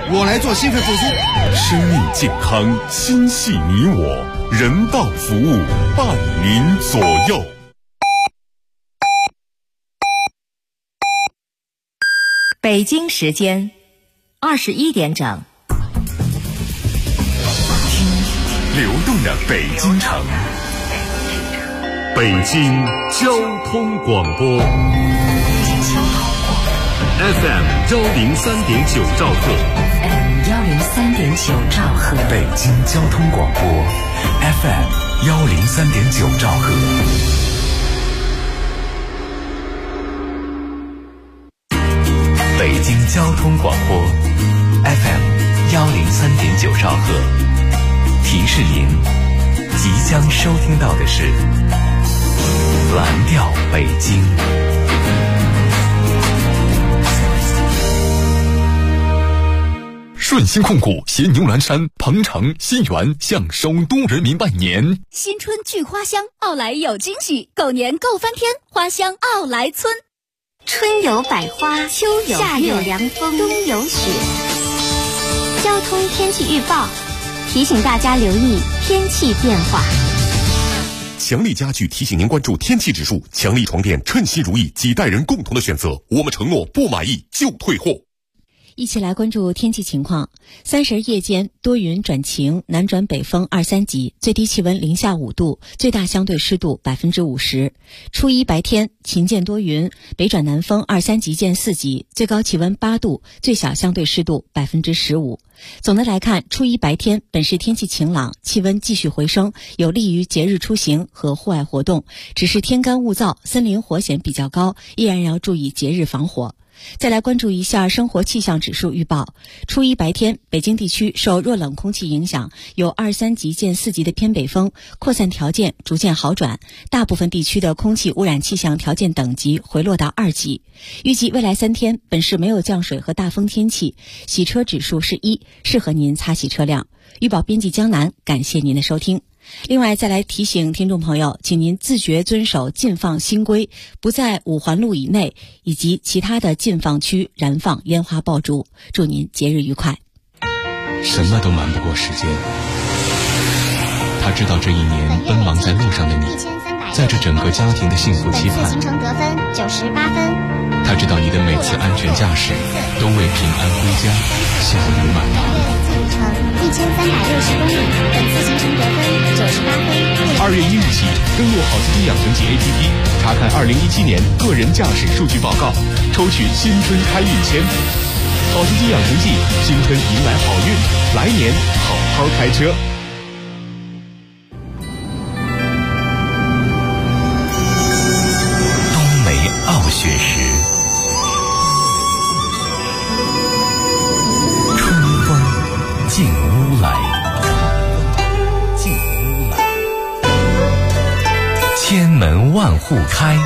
我来做心肺复苏。 生命健康，心系你我，人道服务，伴您左右。 北京时间21点整， 听流动的北京城，北京交通广播 FM 103.9兆赫 103.9兆赫， 北京交通广播 FM 103.9兆赫。北京交通广播 FM 103.9兆赫，提示您即将收听到的是蓝调北京。顺鑫控股携牛栏山、鹏城、新源向首都人民拜年。 新春聚花香，奥莱有惊喜，狗年够翻天，花香奥莱村。 春有百花，秋有夏有凉风，冬有雪。交通天气预报提醒大家留意天气变化。 强力家具提醒您关注天气指数，强力床垫称心如意，几代人共同的选择，我们承诺不满意就退货。 一起来关注天气情况。30夜间多云转晴，南转北风2、3级，最低气温零下5度，最大相对湿度50%。初一白天晴间多云，北转南风2、3级见4级，最高气温8度，最小相对湿度15%。总的来看，初一白天本市天气晴朗，气温继续回升，有利于节日出行和户外活动。只是天干物燥，森林火险比较高，依然要注意节日防火。再来关注一下生活气象指数预报。初一白天，北京地区受弱冷空气影响，有2、3级见4级的偏北风，扩散条件逐渐好转，大部分地区的空气污染气象条件等级回落到2级。预计未来3天，本市没有降水和大风天气，洗车指数是1，适合您擦洗车辆。预报编辑江南，感谢您的收听。另外再来提醒听众朋友，请您自觉遵守禁放新规，不在5环路以内以及其他的禁放区燃放烟花爆竹。祝您节日愉快。 什么都瞒不过时间，他知道这一年奔忙在路上的你，在这整个家庭的幸福期盼。 行程得分98分。 他知道你的每次安全驾驶都为平安归家笑语满堂。 里程1360公里，本次行程得分98分。 2月1日起，登录好司机养成记 APP， 查看2017年个人驾驶数据报告，抽取新春开运签。好司机养成记，新春迎来好运，来年好好开车。 冬梅傲雪时，春风进屋来，千门万户开，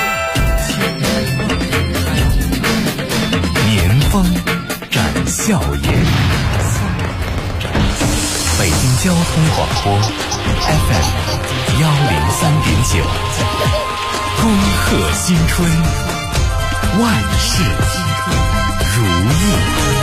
年风展笑颜。北京交通广播 FM 103.9，恭贺新春，万事如意。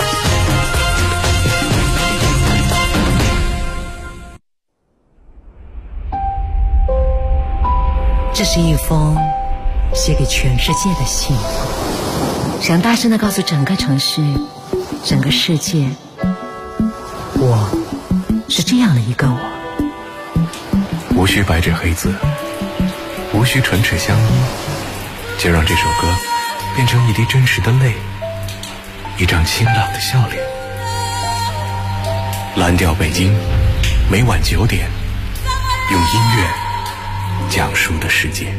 这是一封写给全世界的信，想大声地告诉整个城市、整个世界，我是这样的一个我。 无需白纸黑字，无需唇齿相依，就让这首歌变成一滴真实的泪，一张清朗的笑脸。蓝调北京，每晚9点，用音乐讲述的世界。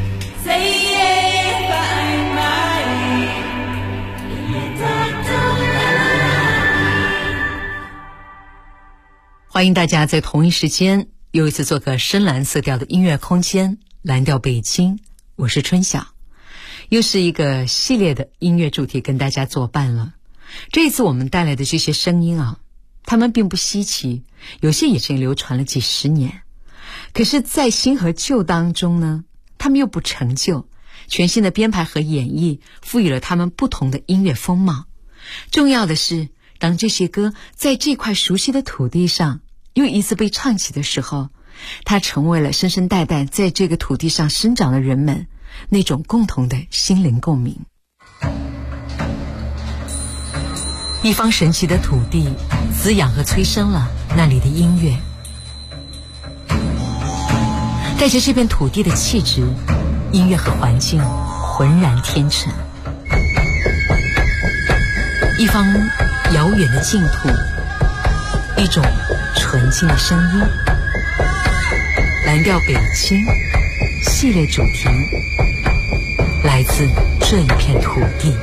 欢迎大家在同一时间又一次做个深蓝色调的音乐空间，蓝调北京，我是春晓。又是一个系列的音乐主题跟大家作伴了。这一次我们带来的这些声音啊，它们并不稀奇，有些已经流传了几十年，可是在新和旧当中呢，他们又不陈旧，全新的编排和演绎赋予了他们不同的音乐风貌。重要的是， 当这些歌在这块熟悉的土地上又一次被唱起的时候，它成为了世世代代在这个土地上生长的人们那种共同的心灵共鸣。一方神奇的土地滋养和催生了那里的音乐，带着这片土地的气质，音乐和环境浑然天成。一方遥远的净土，一种纯净的声音。蓝调北京系列主题来自这一片土地。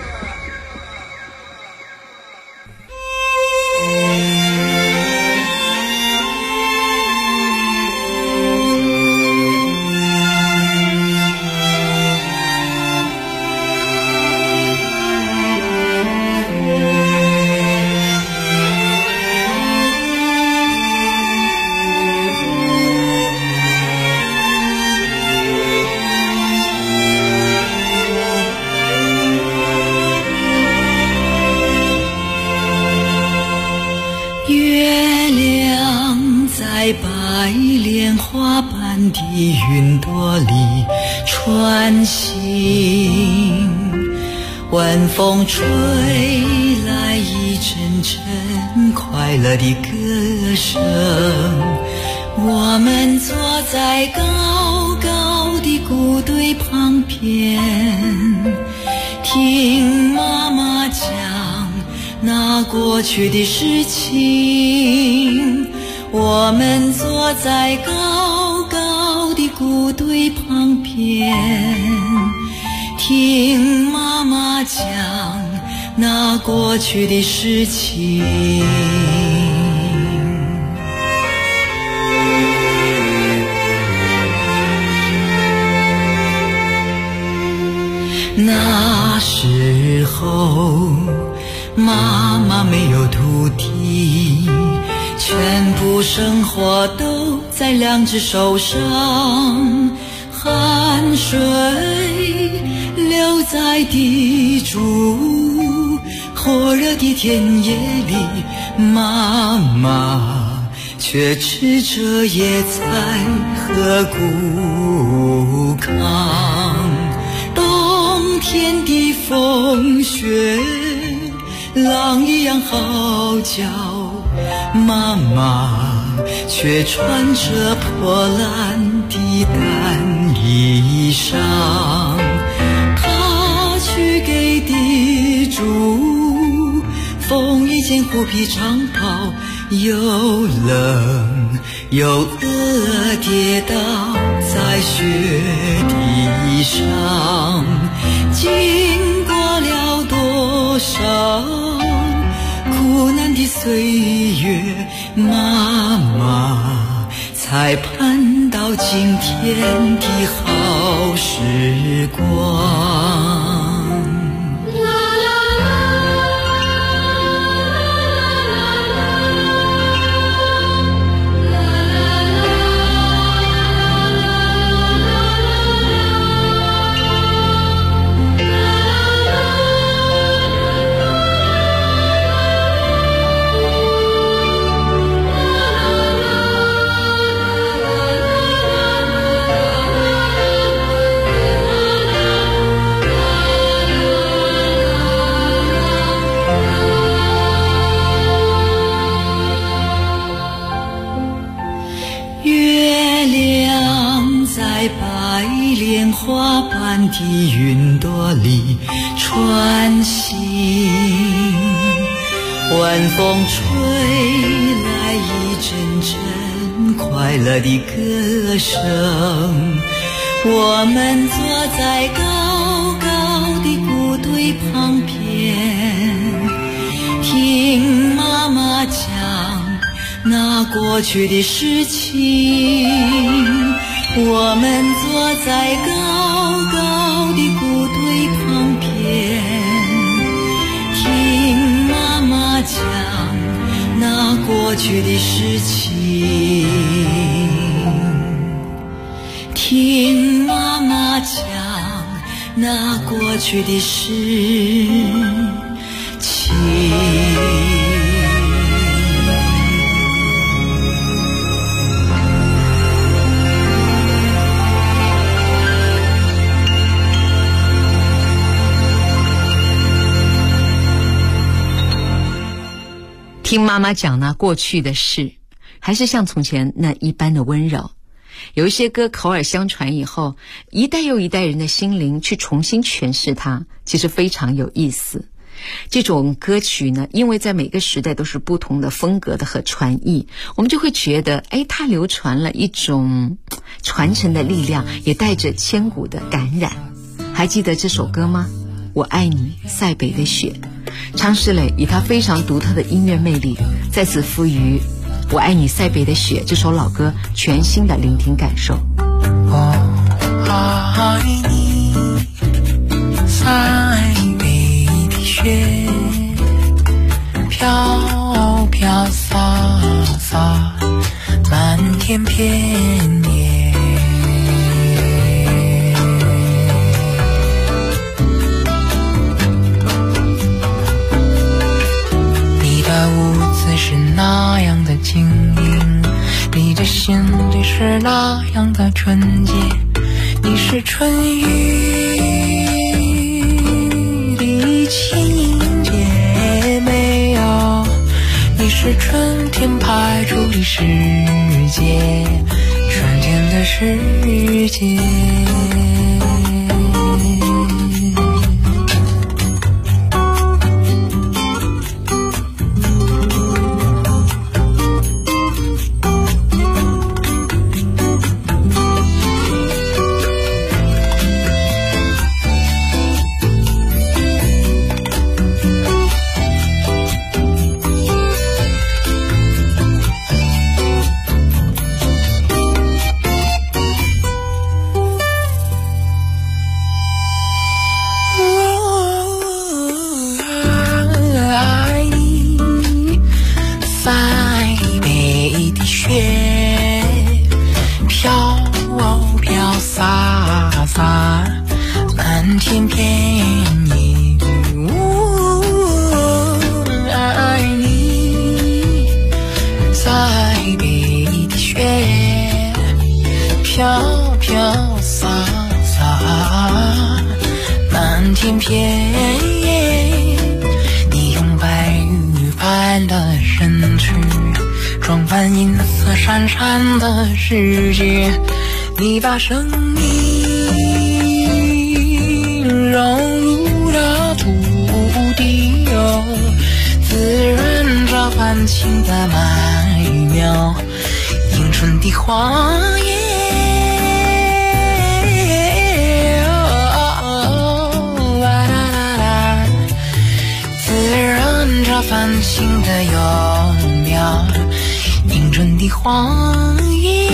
云朵里穿行，晚风吹来一阵阵快乐的歌声。我们坐在高高的谷堆旁边，听妈妈讲那过去的事情。我们坐在高高的谷堆旁边，听妈妈讲那过去的事情。那时候妈妈没有土地，全部生活都在两只手上，汗水流在地主，火热的田野里，妈妈却吃着野菜和谷糠。冬天的风雪狼一样嚎叫，妈妈却穿着破烂的单衣裳。她去给地主缝一件虎皮长袍，又冷又饿，跌倒在雪地上。经过了多少苦难的岁月，妈妈才盼到今天的好时光。花瓣的云朵里穿行，晚风吹来一阵阵快乐的歌声。我们坐在高高的谷堆旁边，听妈妈讲那过去的事情。我们坐在高高的谷堆旁边，听妈妈讲那过去的事情，听妈妈讲那过去的事情。 听妈妈讲那过去的事，还是像从前那一般的温柔。有一些歌口耳相传以后，一代又一代人的心灵去重新诠释它，其实非常有意思。这种歌曲呢，因为在每个时代都是不同的风格的和传译，我们就会觉得它流传了一种传承的力量，也带着千古的感染。还记得这首歌吗？我爱你塞北的雪。常石磊以他非常独特的音乐魅力，再次赋予我爱你塞北的雪这首老歌全新的聆听感受。 我爱你塞北的雪，飘飘洒洒满天遍野，你的舞姿是那样的晶莹，你的心里是那样的纯洁，你是春雨的情节没有，你是春天派出的世界，春天的世界。你用白玉般的身躯装扮银色闪闪的世界，你把生命融入了土地，滋润着繁青的麦苗，迎春的花叶繁星的幼苗，迎春的黄叶。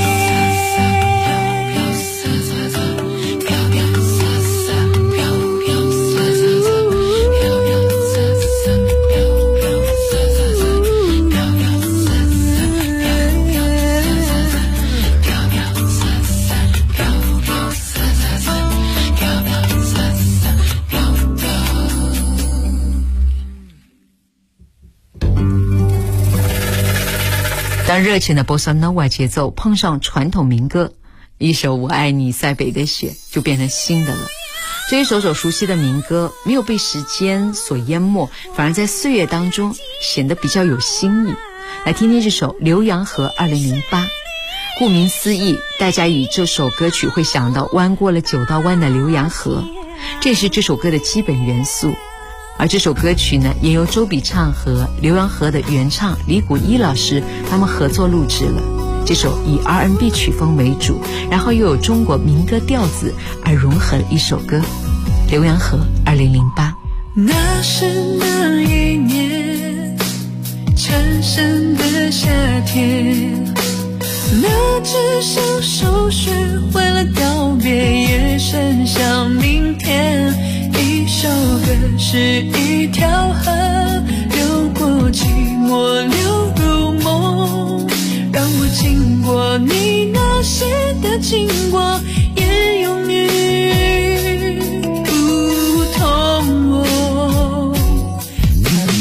当热情的波萨诺瓦节奏碰上传统民歌，一首我爱你塞北的雪就变成新的了。这一首首熟悉的民歌没有被时间所淹没，反而在岁月当中显得比较有新意。来听听这首浏阳河2008。顾名思义，大家以这首歌曲会想到弯过了9道弯的浏阳河，这也是这首歌的基本元素。而这首歌曲呢，也由周笔畅和浏阳河的原唱李谷一老师他们合作录制了。这首以 R&B 曲风为主，然后又有中国民歌调子而融合了一首歌。浏阳河2008。 那是那一年蝉声的夏天，那只手手学会了告别，也伸向明天。一首歌是一条河，流过寂寞，流入梦，让我经过你那些的经过，也永远不同我。那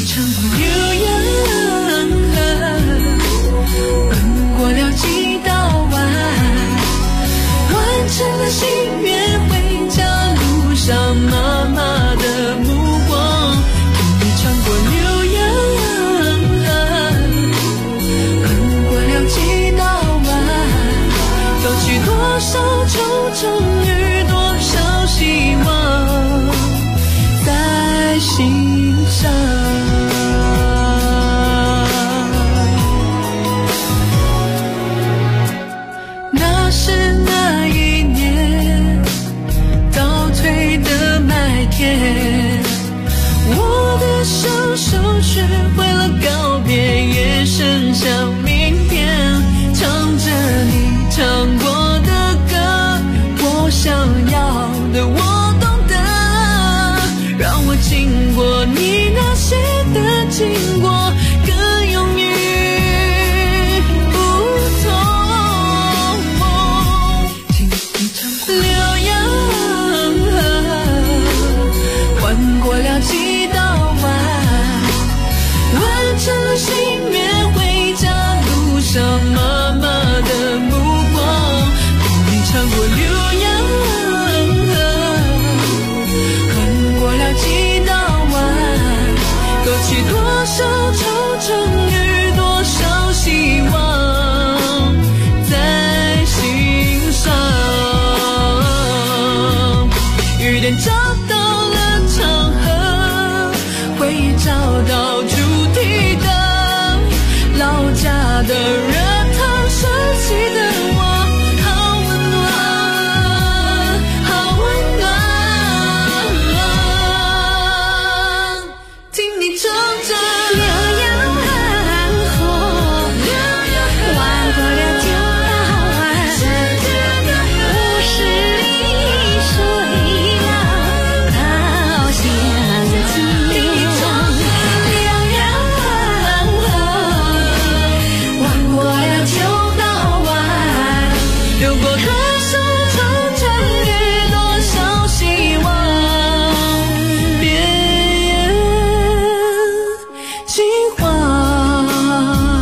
成雨，多少希望在心上。雨点找到了场合，回忆找到主题的，老家的热汤，熟悉的我，好温暖，好温暖。听你唱着浏阳寒河，弯过了九道弯，50里水浪好像情。浏阳寒河，弯过了九道弯， 流过河手成成雨，多少希望变金黄。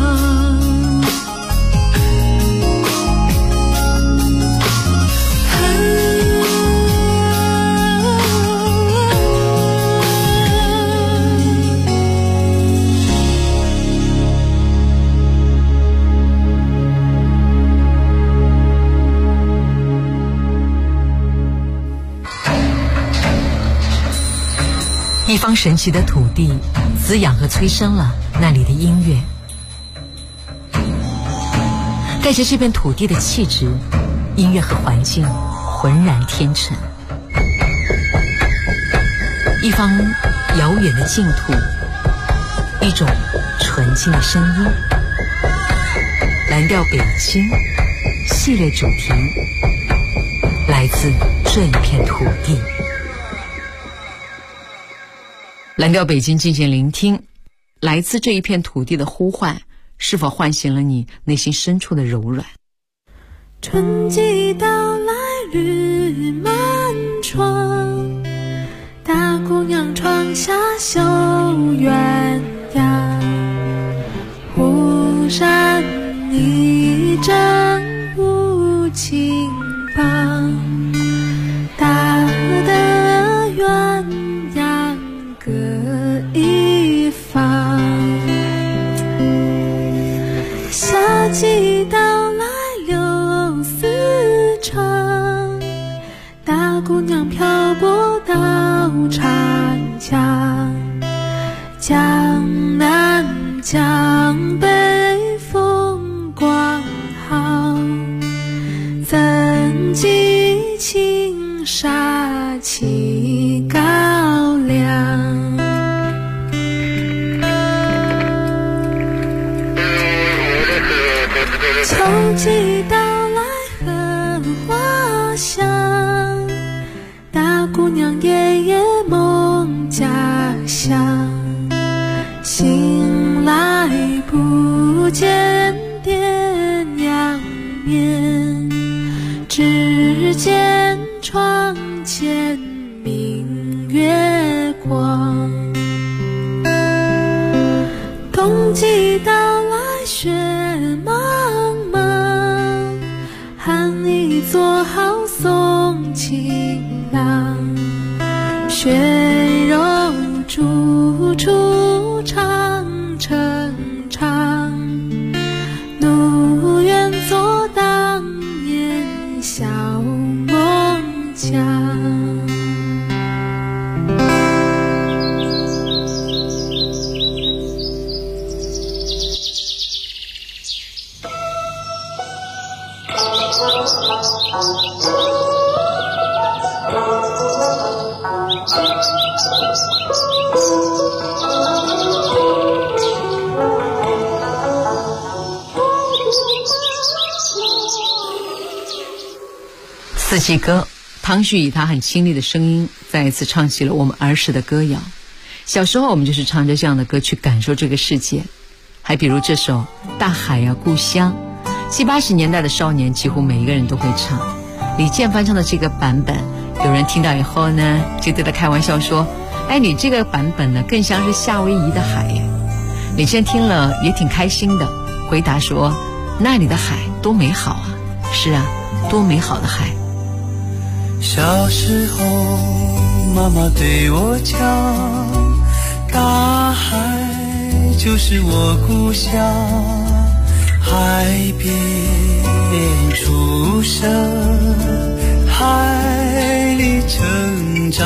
一方神奇的土地，滋养和催生了那里的音乐，带着这片土地的气质，音乐和环境浑然天成。一方遥远的净土，一种纯净的声音。蓝调北京系列主题来自这一片土地。蓝调北京，静静聆听，来自这一片土地的呼唤，是否唤醒了你内心深处的柔软？ 春季到来绿满窗，大姑娘窗下绣鸳鸯，忽然一阵无情棒，大的鸳鸯各一方。夏季到来柳丝长，大姑娘漂泊到长江，江南江北风光好，怎记青纱起高粱。秋季到来荷花香，大姑娘夜夜梦家乡，醒来不见爹娘面，只见窗前明月光。冬季到来雪茫茫，寒衣做好送情郎，雪柔处处长成长，怒愿做当年小梦家。 四季歌，汤旭以他很清丽的声音再一次唱起了我们儿时的歌谣。小时候我们就是唱着这样的歌去感受这个世界，还比如这首《大海呀故乡》，70、80年代的少年几乎每一个人都会唱。李健翻唱的这个版本，有人听到以后呢，就对他开玩笑说：“哎，你这个版本呢，更像是夏威夷的海耶。”李健听了也挺开心的，回答说：“那里的海多美好啊！”是啊，多美好的海。 小时候妈妈对我讲，大海就是我故乡，海边出生，海里成长。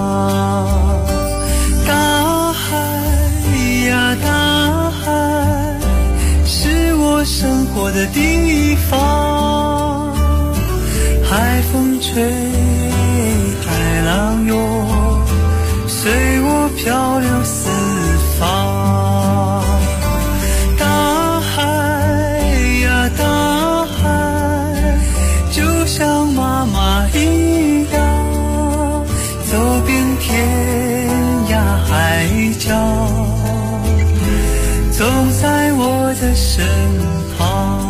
大海呀大海，是我生活的地方。海风吹，海浪涌，随我漂流四方。大海呀大海，就像妈妈一样，走遍天涯海角，总在我的身旁。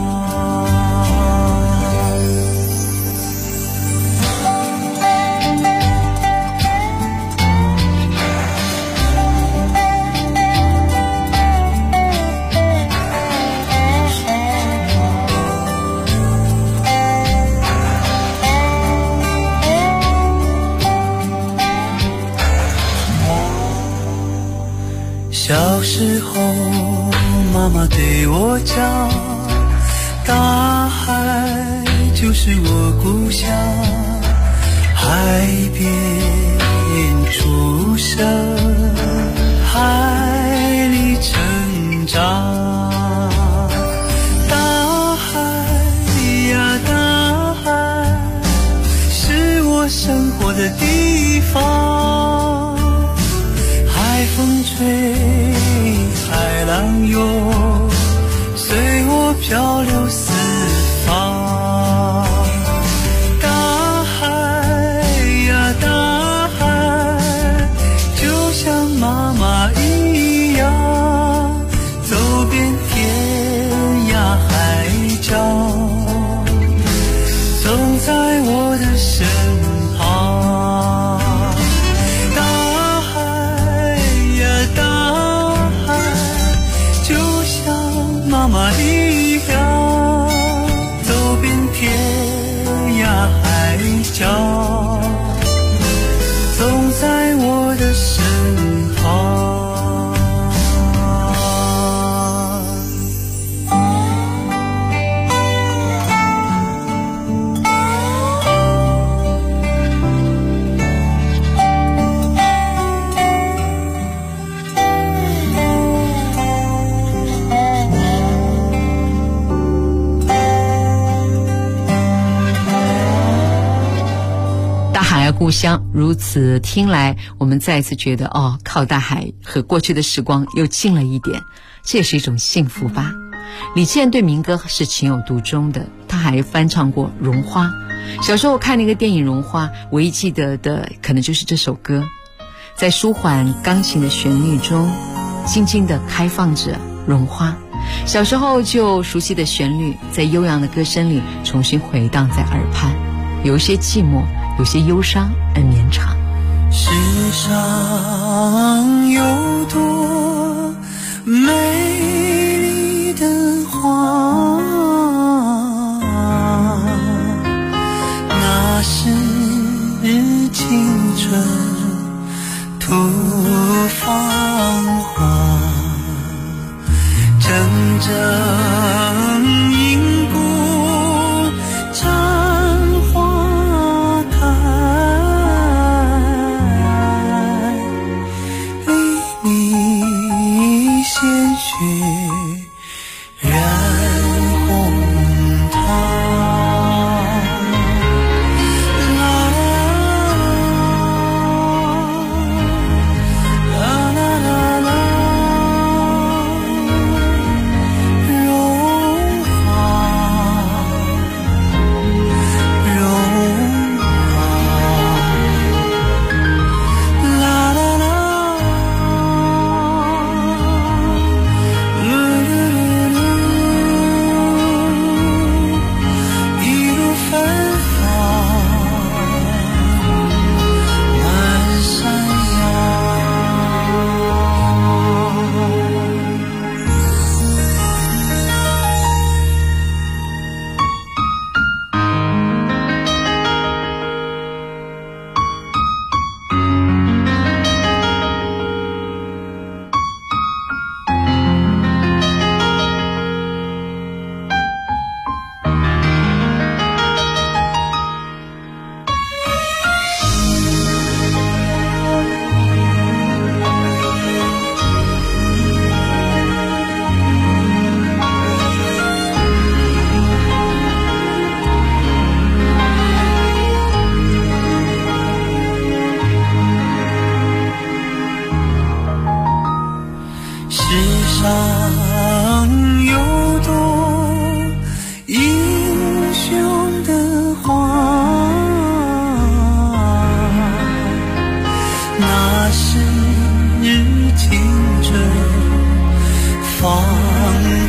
小时候妈妈对我讲，大海就是我故乡，海边出生，海里成长。大海呀大海，是我生活的地方。海风吹，海浪涌，随我漂流四方。大海呀大海，就像妈妈一样，走遍天涯海角，总在我的身旁。妈妈一样，走遍天涯海角，总在我的身旁。 故乡，如此听来，我们再次觉得靠大海和过去的时光又近了一点，这也是一种幸福吧。李健对民歌是情有独钟的，他还翻唱过《绒花》。小时候看那个电影《绒花》，唯一记得的可能就是这首歌，在舒缓钢琴的旋律中，静静地开放着绒花。小时候就熟悉的旋律，在悠扬的歌声里重新回荡在耳畔，有一些寂寞，有些忧伤而绵长。 世上有多美丽的花，那是青春吐芳华，真正因故绽花开，粒粒鲜血染红它。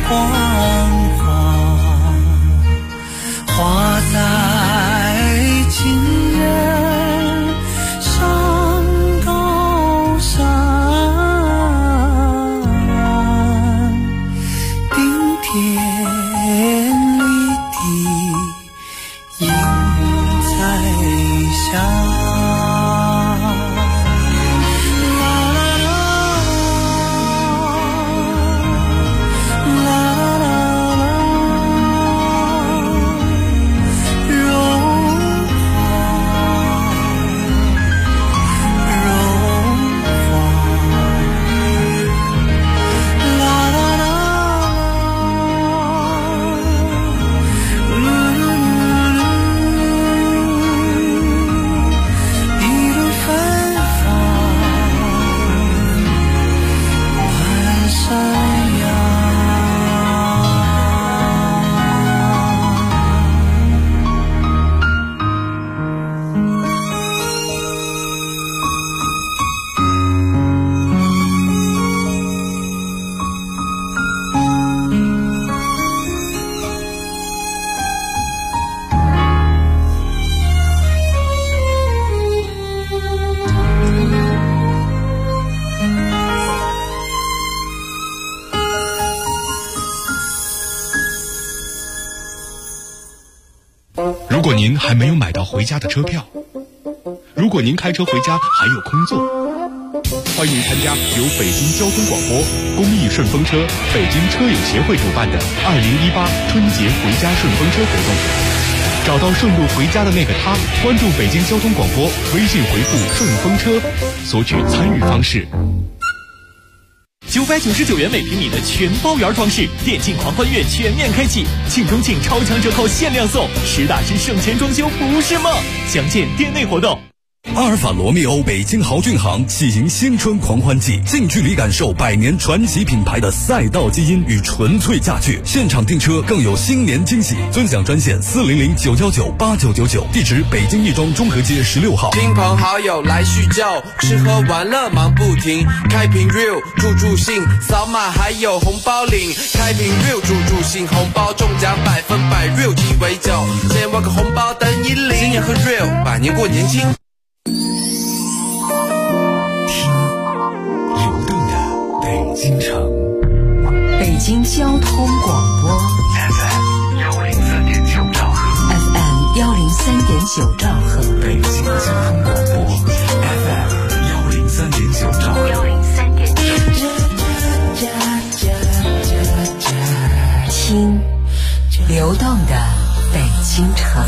黄花，花在情人山高山，冰天里的鹰在下。 如果您还没有买到回家的车票，如果您开车回家还有空座，欢迎参加由北京交通广播、公益顺风车、北京车友协会主办的2018春节回家顺风车活动。找到顺路回家的那个他，关注北京交通广播，微信回复顺风车，索取参与方式。 999元每平米的全包圆装饰，电竞狂欢月全面开启，庆中庆超强折扣限量送，实打实省钱装修不是梦。详见店内活动。 阿尔法罗密欧北京豪骏行喜迎新春狂欢季，近距离感受百年传奇品牌的赛道基因与纯粹驾趣，现场订车更有新年惊喜，尊享专线400-999-8999，地址北京亦庄中和街16号。 亲朋好友来叙旧，吃喝玩乐忙不停，开瓶 real 助兴，扫码还有红包领，开瓶 real 助兴，红包中奖100%， real 鸡尾酒，先挖个红包等你领，新年喝 real， 百年过年轻。 京城， 北京交通广播 FM103.9兆赫 ，FM103.9兆赫， 北京交通广播 FM103.9兆赫，103.9。 听流动的北京城。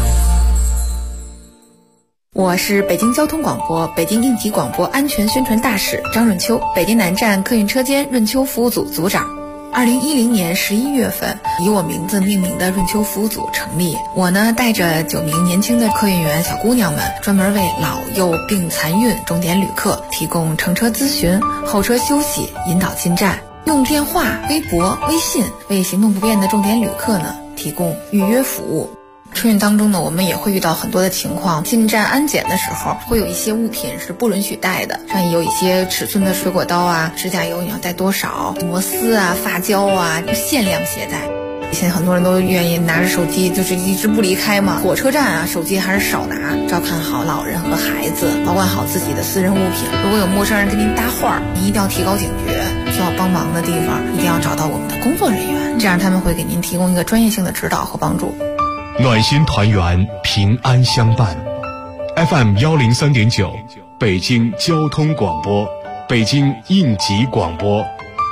我是北京交通广播北京应急广播安全宣传大使张润秋，北京南站客运车间润秋服务组组长。2010年11月份，以我名字命名的润秋服务组成立。我呢，带着9名年轻的客运员小姑娘们，专门为老幼病残孕重点旅客提供乘车咨询、候车休息、引导进站，用电话、微博、微信为行动不便的重点旅客呢提供预约服务。春运当中呢，我们也会遇到很多的情况，进站安检的时候会有一些物品是不允许带的，上有一些尺寸的水果刀啊、指甲油你要带多少、摩丝啊、发胶啊，限量携带。现在很多人都愿意拿着手机就是一直不离开嘛，火车站啊手机还是少拿，照看好老人和孩子，保管好自己的私人物品。如果有陌生人跟您搭话，您一定要提高警觉，需要帮忙的地方一定要找到我们的工作人员，这样他们会给您提供一个专业性的指导和帮助。 暖心团圆，平安相伴。FM103.9，北京交通广播，北京应急广播。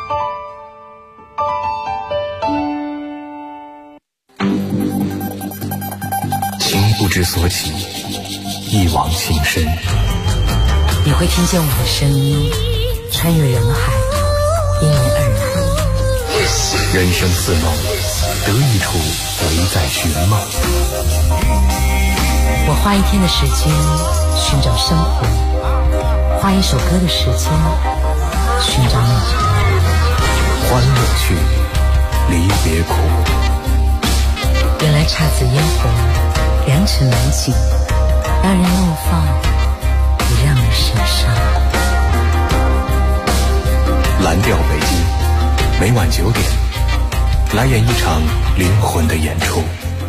情不知所起，一往情深。 你会听见我的声音，穿越人海，因你而来。 人生似梦，得意处唯在寻梦。 我花一天的时间寻找生活，花一首歌的时间寻找你。 欢乐去，离别苦。 原来姹紫嫣红，良辰美景，让人怒放，也让人神伤。 蓝调北京，每晚9点， 来演一场灵魂的演出。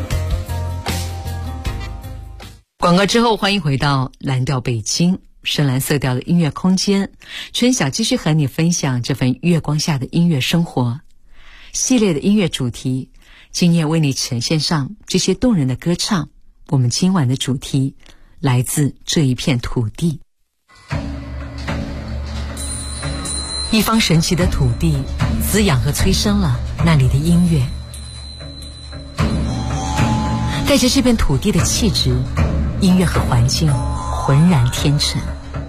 广告之后，欢迎回到蓝调北京深蓝色调的音乐空间。春晓继续和你分享这份月光下的音乐生活系列的音乐主题，今夜为你呈现上这些动人的歌唱。我们今晚的主题来自这一片土地，一方神奇的土地滋养和催生了那里的音乐，带着这片土地的气质，音乐和环境浑然天成，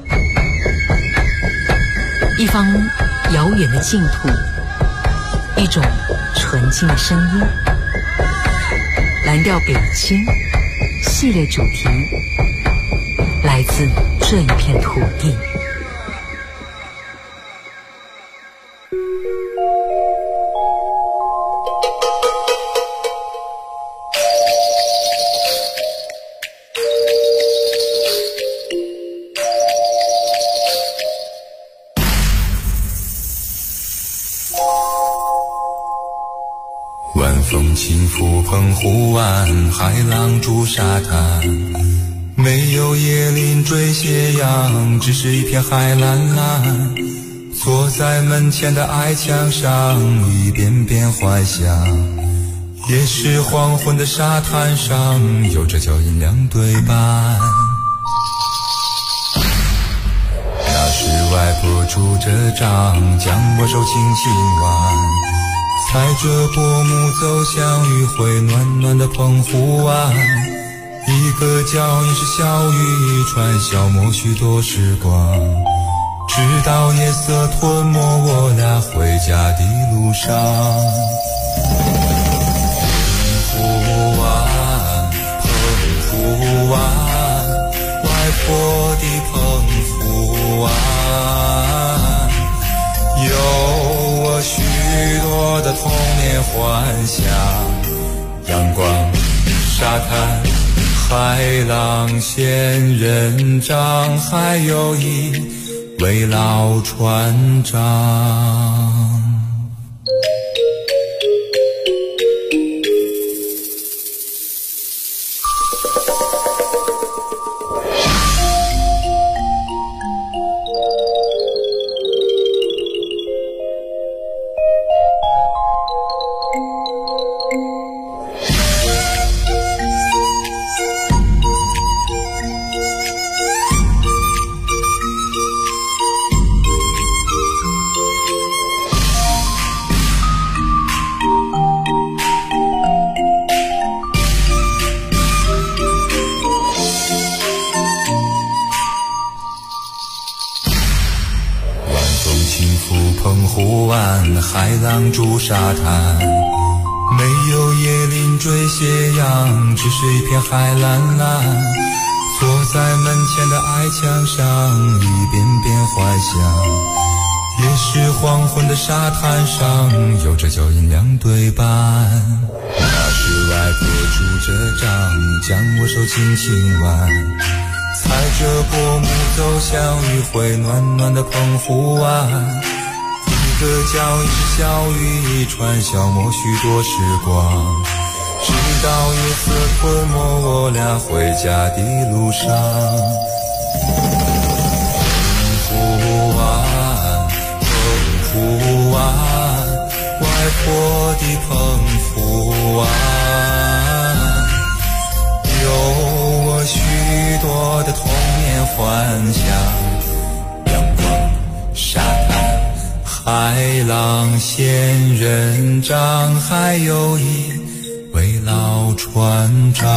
一方遥远的净土，一种纯净的声音。蓝调北京系列主题来自这一片土地。 晚风轻拂澎湖湾，海浪逐沙滩，没有椰林缀斜阳，只是一片海蓝蓝。坐在门前的矮墙上，一遍遍怀想，也是黄昏的沙滩上，有着脚印两对半。那是外婆拄着杖，将我手轻轻挽，踩着薄暮走向余晖暖暖的澎湖湾，一个脚印是小雨一串，消磨许多时光，直到夜色吞没我俩回家的路上。澎湖湾，澎湖湾，外婆的澎湖湾，有我许多的童年幻想，阳光、沙滩、海浪、仙人掌，还有一位老船长。海浪逐沙滩，没有椰林缀斜阳，只是一片海蓝蓝。坐在门前的矮墙上，一遍遍怀想，也是黄昏的沙滩上，有着脚印两对半。那是外婆拄着杖，将我手轻轻挽，踩着薄暮走向余晖暖暖的澎湖湾，一个脚印是小雨一串，消磨许多时光，直到夜色吞没我俩回家的路上。澎湖湾，澎湖湾，外婆的澎湖湾，有我许多的童年幻想，阳光、沙滩、海浪、仙人掌，还有一位老船长。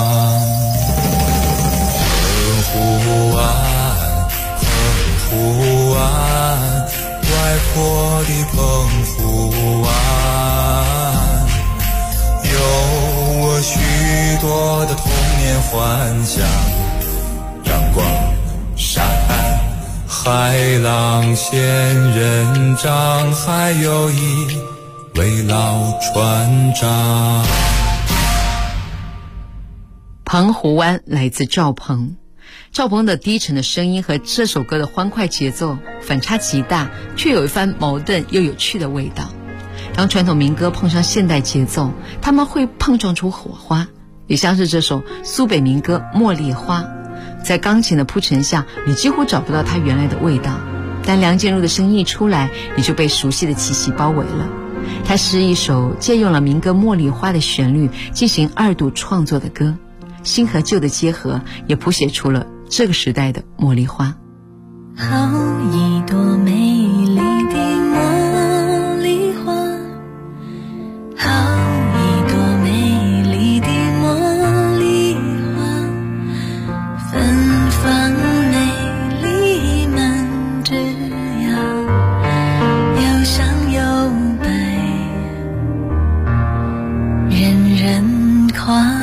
澎湖湾，澎湖湾，外婆的澎湖湾，有我许多的童年幻想，阳光、沙滩、海浪、仙人掌，还有一位老船长。 澎湖湾来自赵鹏，赵鹏的低沉的声音和这首歌的欢快节奏反差极大，却有一番矛盾又有趣的味道。 当传统民歌碰上现代节奏，他们会碰撞出火花，也像是这首苏北民歌《茉莉花》。在钢琴的铺陈下，你几乎找不到它原来的味道，但梁静茹的声音一出来，你就被熟悉的气息包围了。它是一首借用了民歌《茉莉花》的旋律进行2度创作的歌，新和旧的结合，也谱写出了这个时代的茉莉花。 好一朵美丽的茉莉花，好一朵美丽的茉莉花，芬芳美丽满枝桠，又香又白，人人夸。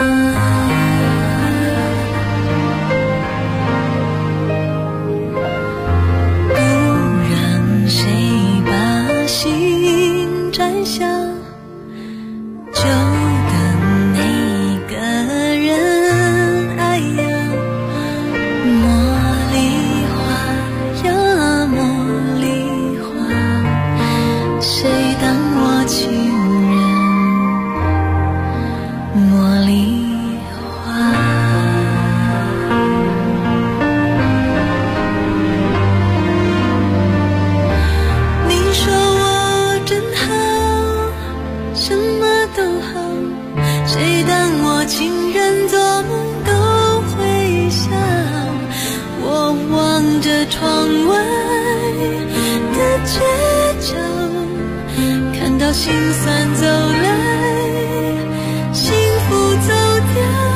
心酸走来，幸福走掉。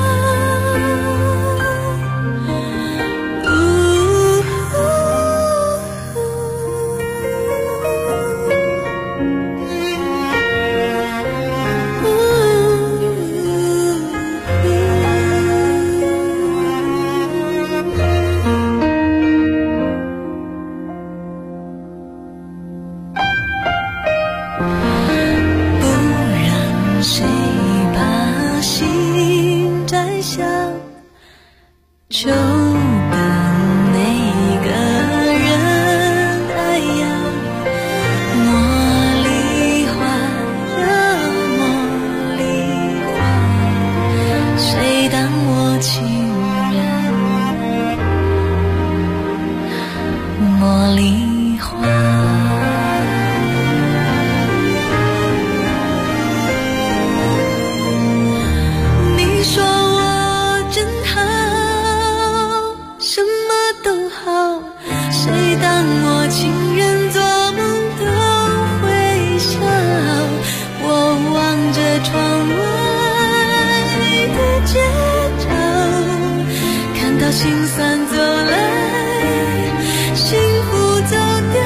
心酸走来，幸福走掉。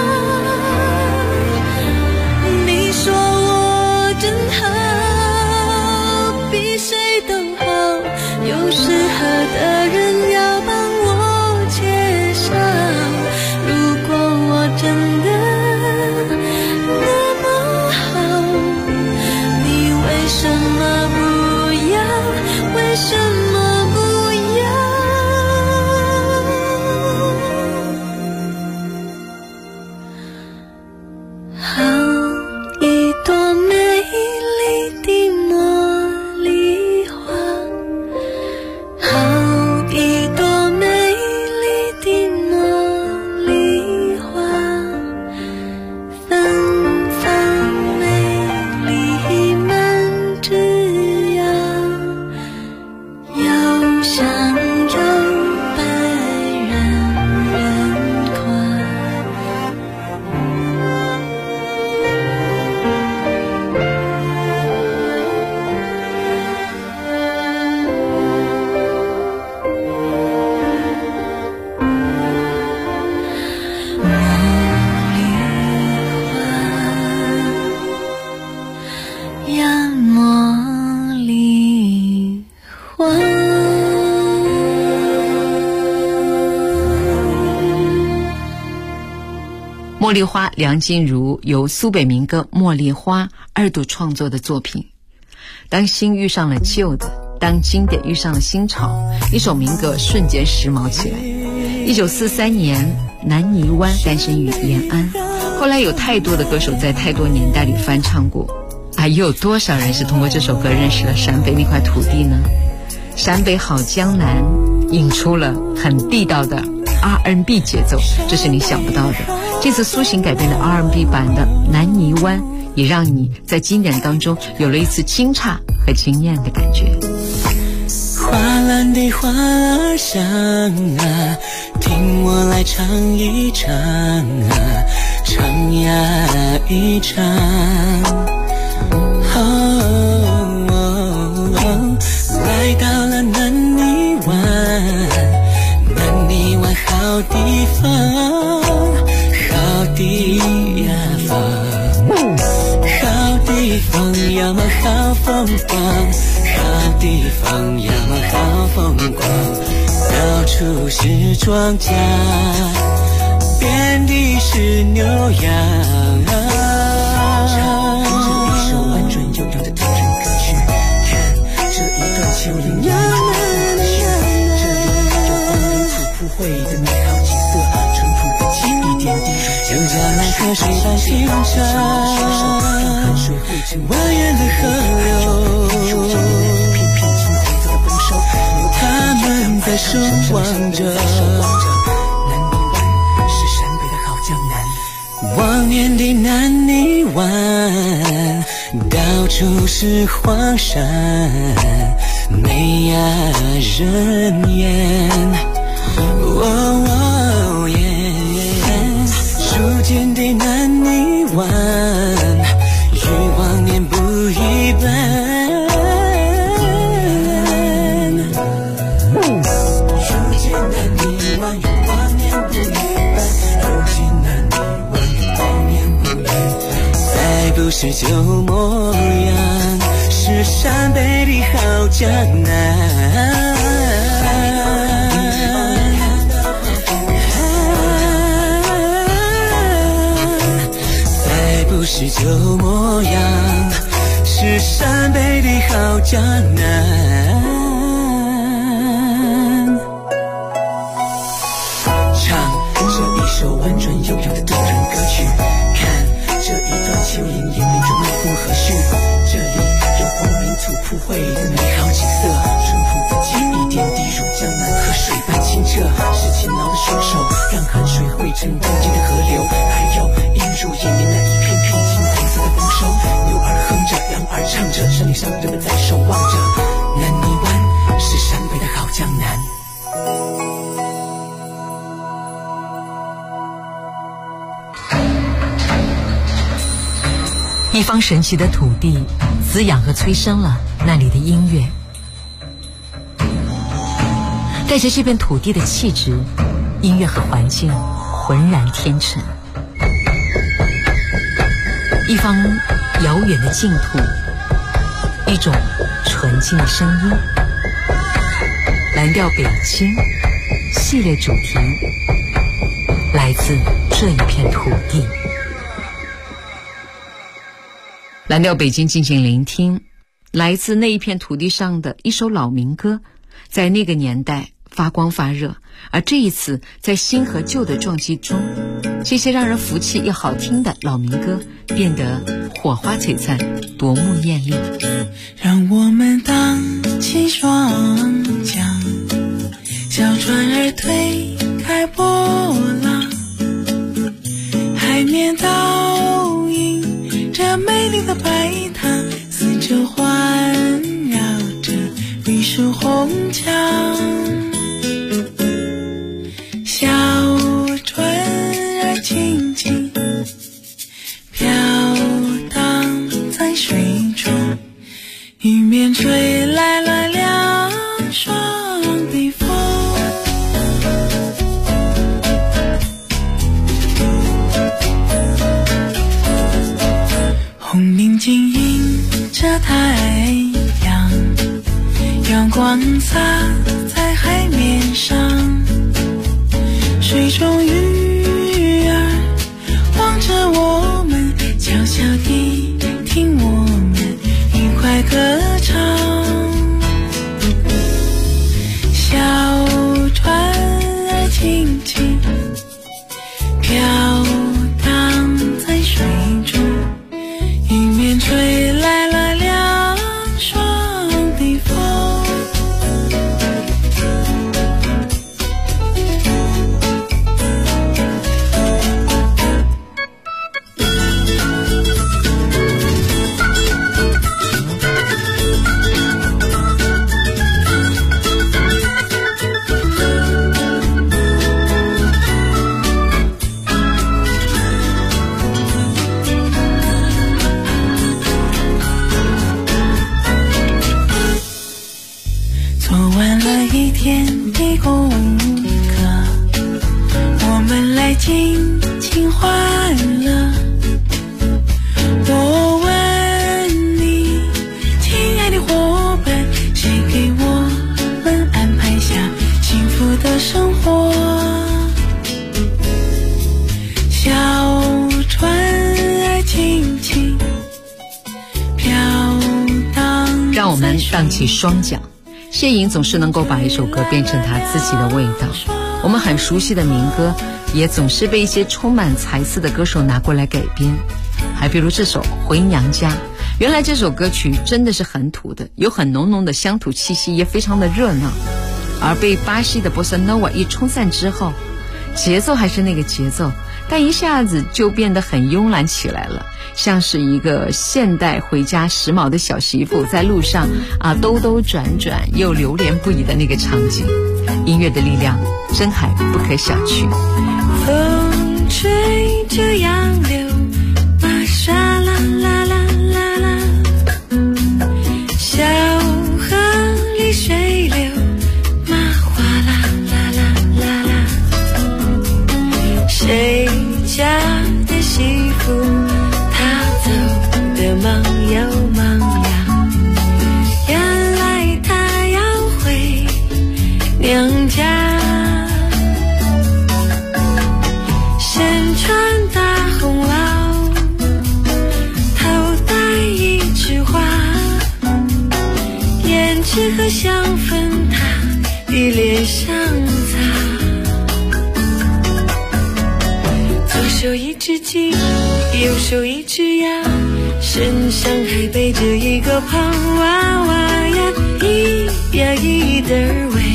你说我真好，比谁都好，有适合的人要帮我介绍。如果我真的那么好，你为什么不要？为什么？ 茉莉花，梁静茹由苏北民歌《茉莉花》2度创作的作品。当新遇上了旧的，当经典遇上了新潮，一首民歌瞬间时髦起来。1943年， 南泥湾》诞生于延安，后来有太多的歌手在太多年代里翻唱过啊，又有多少人是通过这首歌认识了陕北那块土地呢？陕北好江南引出了很地道的 R&B 节奏，这是你想不到的。这次苏醒改编的 R&B 版的《南泥湾》也让你在经典当中有了一次惊诧和惊艳的感觉。 花篮的花儿香啊，听我来唱一唱啊，唱呀一唱。来到了南泥湾，南泥湾好地方，好地方，好地方要么好风光，好地方要么好风光，到处是庄稼，遍地是牛羊。这一首婉转悠扬的动人歌曲，看这一段丘陵洋洋，这里有黄泥土铺绘的美好景色，淳朴的记忆点滴如江南河水般清澈，蜿蜒的河流，他们在守望着南泥湾，是陕北的好江南。往年的南泥湾，到处是荒山，没呀人烟。如今的南泥湾，与往年不一般。如今南泥湾与往年不一般，如今南泥湾与往年不一般。再不是旧模样，是陕北的好江南。不是旧模样，是陕北的好江南。唱这一首婉转悠扬的动人歌曲，看这一段丘陵演变着脉搏和序，这里有黄泥土铺绘的美好景色，淳朴的记忆点滴如江南河水般清澈，是勤劳的双手让汗水汇成干净的河流，还有映入眼帘那一片片金黄色的丰收，牛儿哼着，羊儿唱着，山岭上人们在守望着。南泥湾是陕北的好江南。 一方神奇的土地，滋养和催生了那里的音乐，带着这片土地的气质，音乐和环境浑然天成。一方遥远的净土，一种纯净的声音。蓝调北京系列主题来自这一片土地。蓝调北京进行聆听，来自那一片土地上的一首老民歌，在那个年代发光发热，而这一次在新和旧的撞击中，这些让人服气又好听的老民歌变得火花璀璨，夺目艳丽。 让我们荡起双桨，小船儿推开波浪，海面倒映着美丽的白塔，四周环绕着绿树红墙。小船儿轻轻飘荡在水中，迎面吹来了凉爽的风。红领巾映着太阳，阳光洒在海面上，水中鱼儿望着我们，悄悄地听我们愉快歌唱。小船儿轻轻天的功课，我们来尽情欢乐。我问你，亲爱的伙伴，谁给我们安排下幸福的生活？小船儿轻轻飘荡， 让我们荡起双桨。谢颖总是能够把一首歌变成她自己的味道，我们很熟悉的民歌也总是被一些充满才思的歌手拿过来改编。还比如这首《回娘家》，原来这首歌曲真的是很土的，有很浓浓的乡土气息，也非常的热闹，而被巴西的波萨诺瓦一冲散之后，节奏还是那个节奏，但一下子就变得很慵懒起来了，像是一个现代回家时髦的小媳妇在路上兜兜转转又流连不已的那个场景。音乐的力量真还不可小觑。 风吹着杨柳，玛莎啦啦啦啦啦，小河里水流，麻花啦啦啦啦啦，谁家的媳妇她走得忙又忙呀，原来她要回娘家。身穿大红袄，头戴一枝花，胭脂和香粉她的脸上擦，左手一只鸡，右手一只鸭，身上还背着一个胖娃娃呀，咿呀咿得儿喂。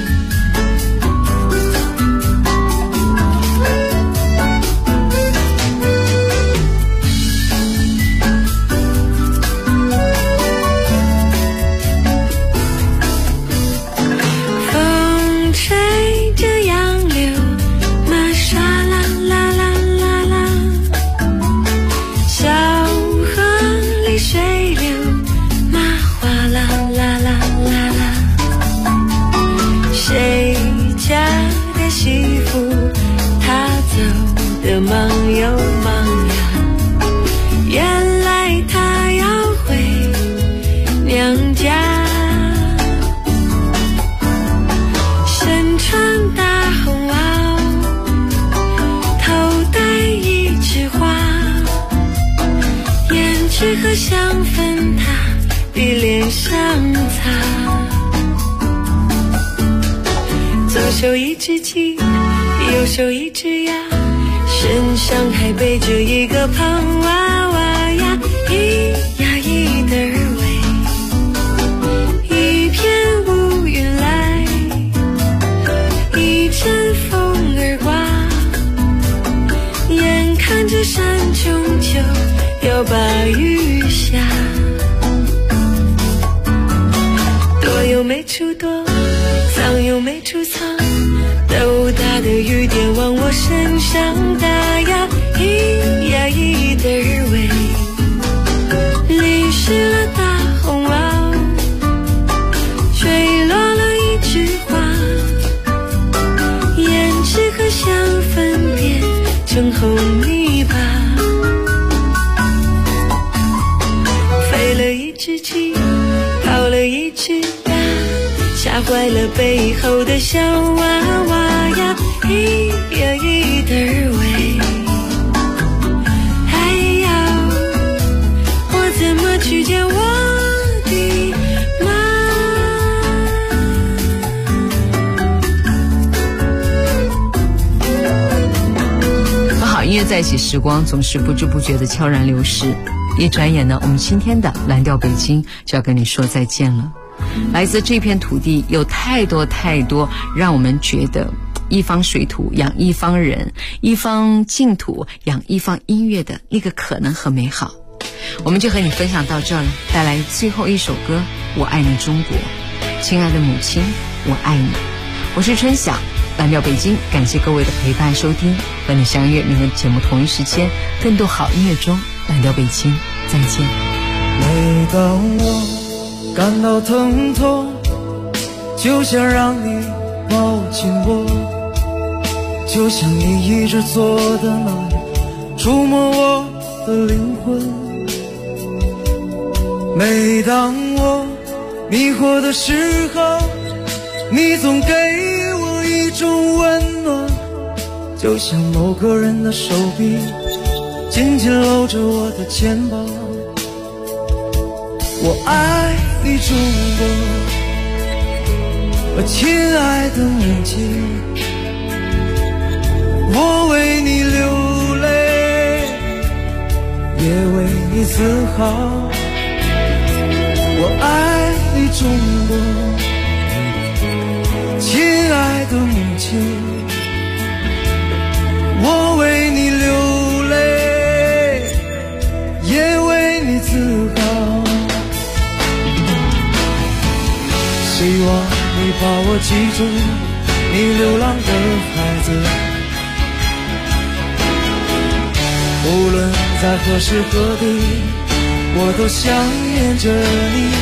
忙又忙呀，原来她要回娘家。身穿大红袄，头戴一枝花，胭脂和香粉她的脸上擦，左手一只鸡，右手一只鸭，身上还背着一个胖娃娃呀，咿呀咿得儿喂。一片乌云来，一阵风儿刮，眼看着山终究要把雨下。躲又没处躲，藏又没处藏，豆大的雨点往我身上打呀，咿呀咿得儿喂。淋湿了大红袄，坠落了一枝花，胭脂和香粉变成红泥巴。飞了一只鸡，跑了一只鸭，吓坏了背后的小娃娃呀，咿呀咿得儿喂。哎呀，我怎么去见我的妈？ 和好音乐在一起，时光总是不知不觉的悄然流逝。一转眼呢，我们今天的蓝调北京就要跟你说再见了。来自这片土地有太多太多让我们觉得一方水土养一方人，一方净土养一方音乐的那个可能和美好。我们就和你分享到这儿了，带来最后一首歌，我爱你中国。亲爱的母亲，我爱你。我是春晓，蓝调北京，感谢各位的陪伴收听，和你相约明天节目同一时间，更多好音乐中，蓝调北京，再见。 每当我感到疼痛， 就想让你抱紧我，就像你一直做的那样，触摸我的灵魂。每当我迷惑的时候，你总给我一种温暖，就像某个人的手臂紧紧搂着我的肩膀。我爱你中国，亲爱的母亲，我为你流泪，也为你自豪。我爱你中国，亲爱的母亲，我为你流泪，也为你自豪。希望你把我记住，你流浪的孩子，无论在何时何地，我都想念着你。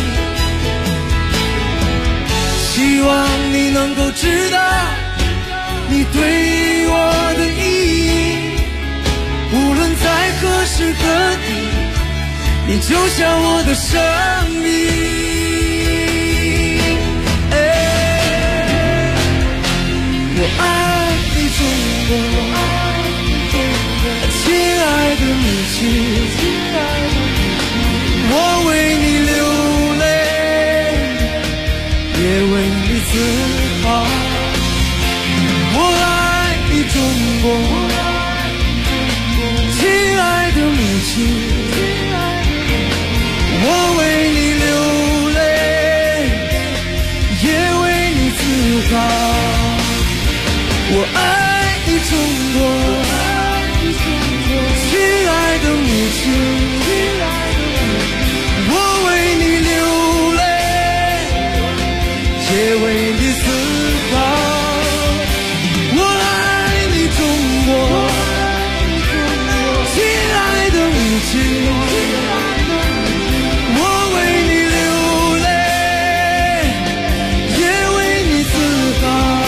希望你能够知道你对我的意义，无论在何时何地，你就像我的生命。我爱你中国，亲爱的母亲，我为你流泪，也为你自豪。我爱你中国，亲爱的母亲，我为你流泪，也为你自豪。我爱你中国，亲爱的母亲，我为你流泪，也为你自豪。我爱你中国，亲爱的母亲，我为你流泪，也为你自豪。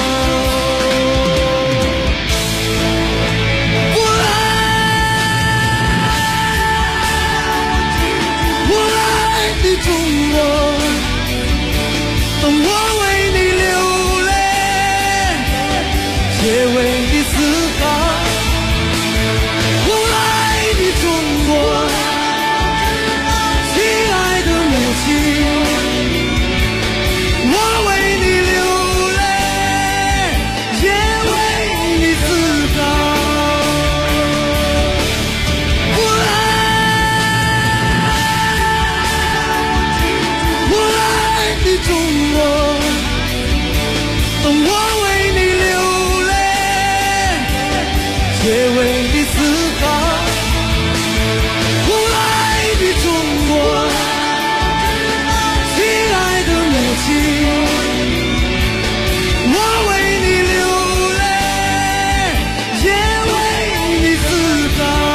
中国，我为你流泪，也为你自豪。我爱你中国，亲爱的母亲，我为你流泪，也为你自豪。中国，我为你流泪，也为你自豪。我爱你中国，亲爱的母亲，我为你流泪，也为你自豪。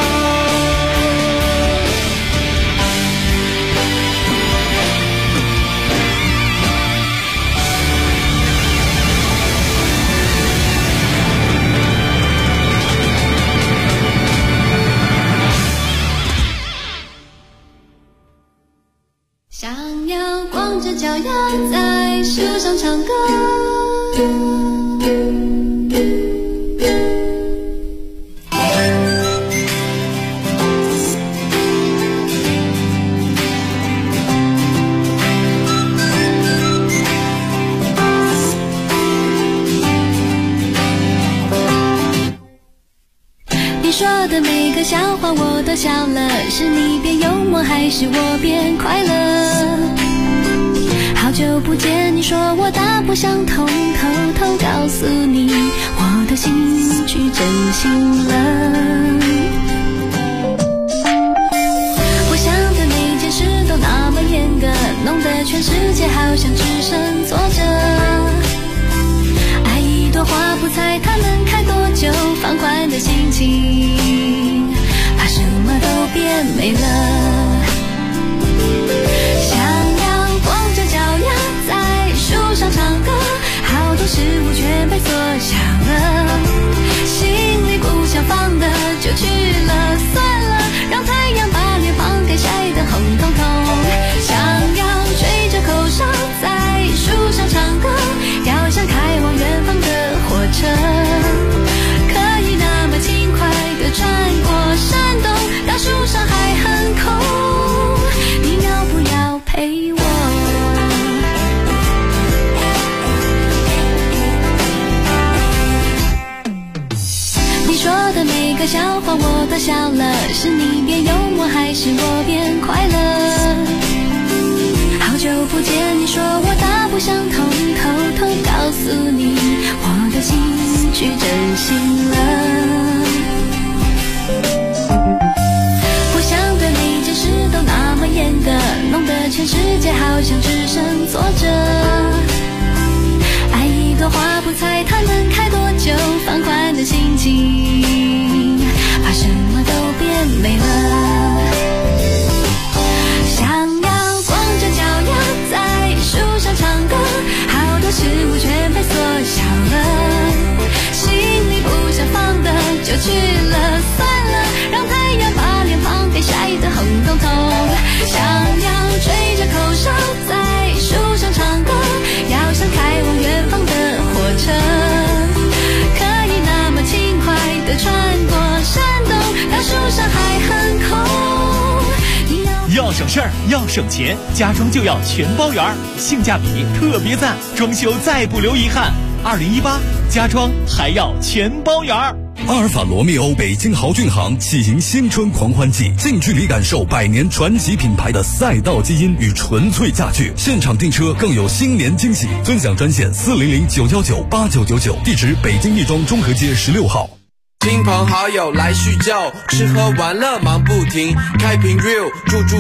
想要光着脚丫在树上唱歌，你说的每个笑话我都笑了，是你变幽默还是我变快乐？好久不见，你说我大不相同，偷偷告诉你我的兴趣真心了。我想的每件事都那么严格，弄得全世界好像只剩坐着。爱一朵花不猜它能开多久，放宽的心情把什么都变美了。想要光着脚丫在树上唱不想偷偷告诉你，我的心去真心了。不想对每件事都那么严格，弄得全世界好像只剩作者。爱一朵花不猜它能开多久，放宽的心情，怕什么都变美了。想要光着脚丫在树上唱歌，好多事物全被缩小了，心里不想放的就去了，算了，让太阳把脸庞给晒得红彤彤。想要吹着口哨在树上唱歌，要像开往远方的火车，可以那么轻快地穿过山洞，当树上还很空。 要省事儿，要省钱，家装就要全包圆，性价比特别赞，装修再不留遗憾。2018家装还要全包圆。 阿尔法罗密欧北京豪骏行启迎新春狂欢季，近距离感受百年传奇品牌的赛道基因与纯粹驾趣，现场订车更有新年惊喜。尊享专线400-919-8999，地址北京亦庄中和街16号。 亲朋好友来叙旧，吃喝玩乐忙不停，开瓶 real 住